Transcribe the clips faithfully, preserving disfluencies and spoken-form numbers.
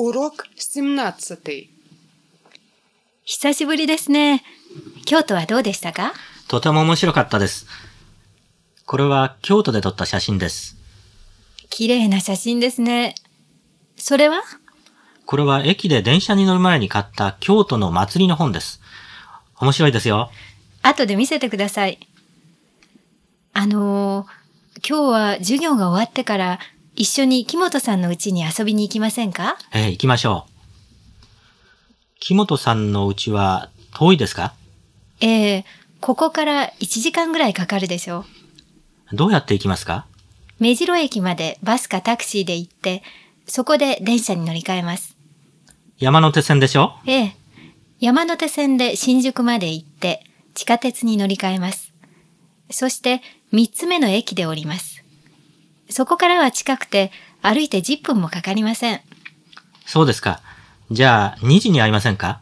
Урок семнадцатый. 久しぶりですね。京都はどうでしたか？ とても面白かったです。これは京都で撮った写真です。 綺麗な写真ですね。それは？ これは駅で電車に乗る前に買った京都の祭りの本です。面白いですよ。 後で見せてください。あのー、今日は授業が終わってから一緒に木本さんの家に遊びに行きませんか？ ええ、行きましょう。木本さんの家は遠いですか？ ええ、ここからいちじかんぐらいかかるでしょう。 どうやって行きますか？ 目白駅までバスかタクシーで行って、そこで電車に乗り換えます。 山手線でしょ？ ええ、山手線で新宿まで行って、地下鉄に乗り換えます。そして三つ目の駅で降ります。そこからは近くて歩いてじゅっぷんもかかりません。 そうですか。じゃあにじに会いませんか？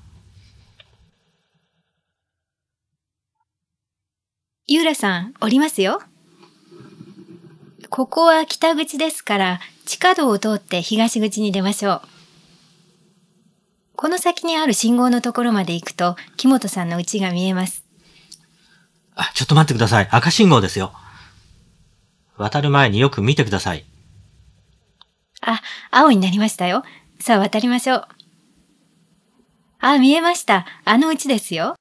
ゆうらさん、降りますよ。ここは北口ですから地下道を通って東口に出ましょう。この先にある信号のところまで行くと木本さんの家が見えます。 あ、ちょっと待ってください。赤信号ですよ。渡る前によく見てください。 あ、青になりましたよ。さあ渡りましょう。あ、見えました。あの家ですよ。